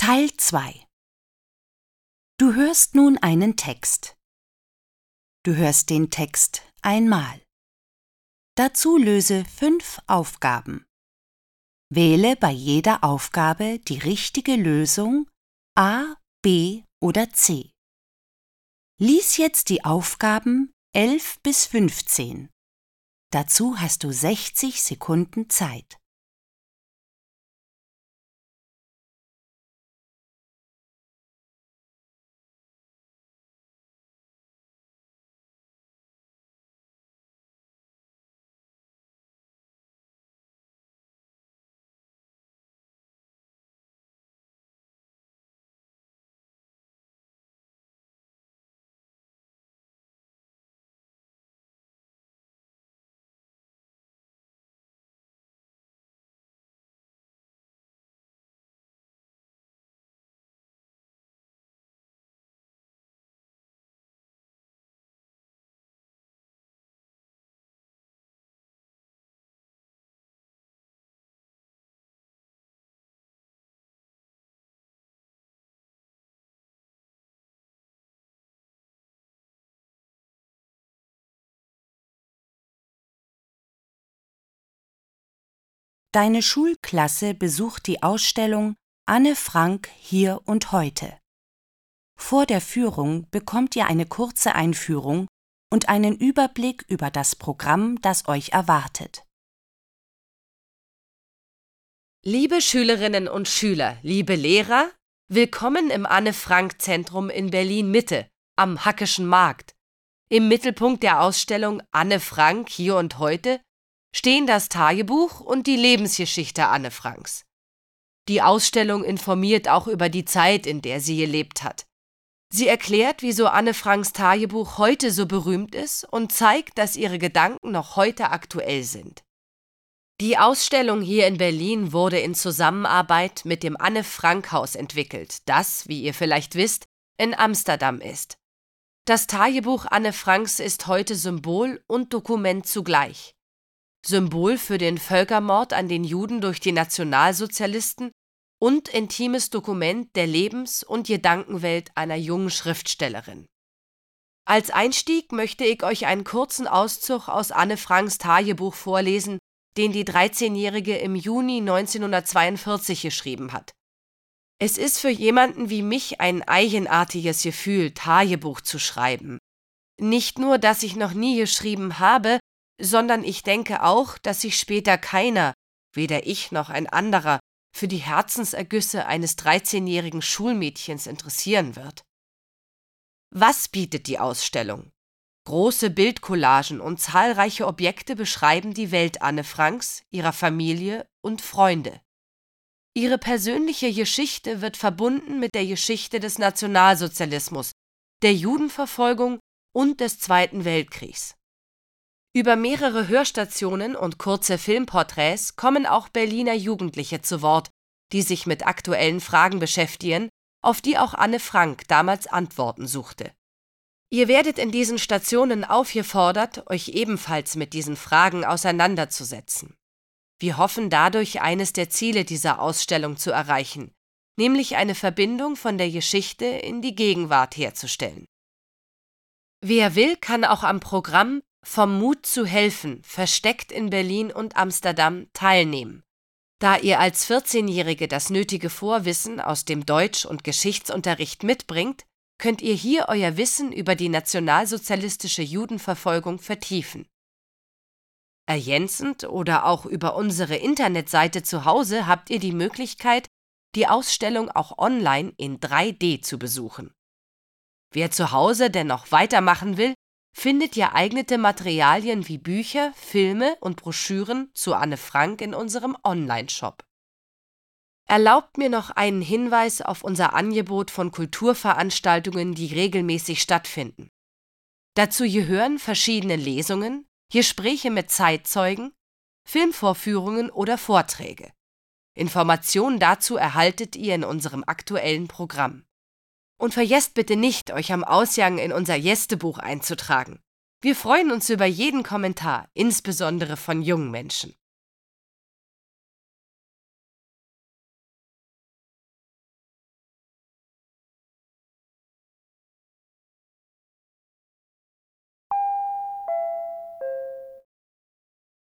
Teil 2. Du hörst nun einen Text. Du hörst den Text einmal. Dazu löse 5 Aufgaben. Wähle bei jeder Aufgabe die richtige Lösung A, B oder C. Lies jetzt die Aufgaben 11 bis 15. Dazu hast du 60 Sekunden Zeit. Deine Schulklasse besucht die Ausstellung Anne Frank hier und heute. Vor der Führung bekommt ihr eine kurze Einführung und einen Überblick über das Programm, das euch erwartet. Liebe Schülerinnen und Schüler, liebe Lehrer, willkommen im Anne-Frank-Zentrum in Berlin-Mitte, am Hackischen Markt. Im Mittelpunkt der Ausstellung Anne Frank hier und heute stehen das Tagebuch und die Lebensgeschichte Anne Franks. Die Ausstellung informiert auch über die Zeit, in der sie gelebt hat. Sie erklärt, wieso Anne Franks Tagebuch heute so berühmt ist und zeigt, dass ihre Gedanken noch heute aktuell sind. Die Ausstellung hier in Berlin wurde in Zusammenarbeit mit dem Anne-Frank-Haus entwickelt, das, wie ihr vielleicht wisst, in Amsterdam ist. Das Tagebuch Anne Franks ist heute Symbol und Dokument zugleich. Symbol für den Völkermord an den Juden durch die Nationalsozialisten und intimes Dokument der Lebens- und Gedankenwelt einer jungen Schriftstellerin. Als Einstieg möchte ich euch einen kurzen Auszug aus Anne Franks Tagebuch vorlesen, den die 13-Jährige im Juni 1942 geschrieben hat. Es ist für jemanden wie mich ein eigenartiges Gefühl, Tagebuch zu schreiben. Nicht nur, dass ich noch nie geschrieben habe, sondern ich denke auch, dass sich später keiner, weder ich noch ein anderer, für die Herzensergüsse eines 13-jährigen Schulmädchens interessieren wird. Was bietet die Ausstellung? Große Bildcollagen und zahlreiche Objekte beschreiben die Welt Anne Franks, ihrer Familie und Freunde. Ihre persönliche Geschichte wird verbunden mit der Geschichte des Nationalsozialismus, der Judenverfolgung und des Zweiten Weltkriegs. Über mehrere Hörstationen und kurze Filmporträts kommen auch Berliner Jugendliche zu Wort, die sich mit aktuellen Fragen beschäftigen, auf die auch Anne Frank damals Antworten suchte. Ihr werdet in diesen Stationen aufgefordert, euch ebenfalls mit diesen Fragen auseinanderzusetzen. Wir hoffen dadurch, eines der Ziele dieser Ausstellung zu erreichen, nämlich eine Verbindung von der Geschichte in die Gegenwart herzustellen. Wer will, kann auch am Programm Vom Mut zu helfen, versteckt in Berlin und Amsterdam teilnehmen. Da ihr als 14-Jährige das nötige Vorwissen aus dem Deutsch- und Geschichtsunterricht mitbringt, könnt ihr hier euer Wissen über die nationalsozialistische Judenverfolgung vertiefen. Ergänzend oder auch über unsere Internetseite zu Hause habt ihr die Möglichkeit, die Ausstellung auch online in 3D zu besuchen. Wer zu Hause dennoch weitermachen will, findet geeignete Materialien wie Bücher, Filme und Broschüren zu Anne Frank in unserem Online-Shop. Erlaubt mir noch einen Hinweis auf unser Angebot von Kulturveranstaltungen, die regelmäßig stattfinden. Dazu gehören verschiedene Lesungen, Gespräche mit Zeitzeugen, Filmvorführungen oder Vorträge. Informationen dazu erhaltet ihr in unserem aktuellen Programm. Und vergesst bitte nicht, euch am Ausgang in unser Gästebuch einzutragen. Wir freuen uns über jeden Kommentar, insbesondere von jungen Menschen.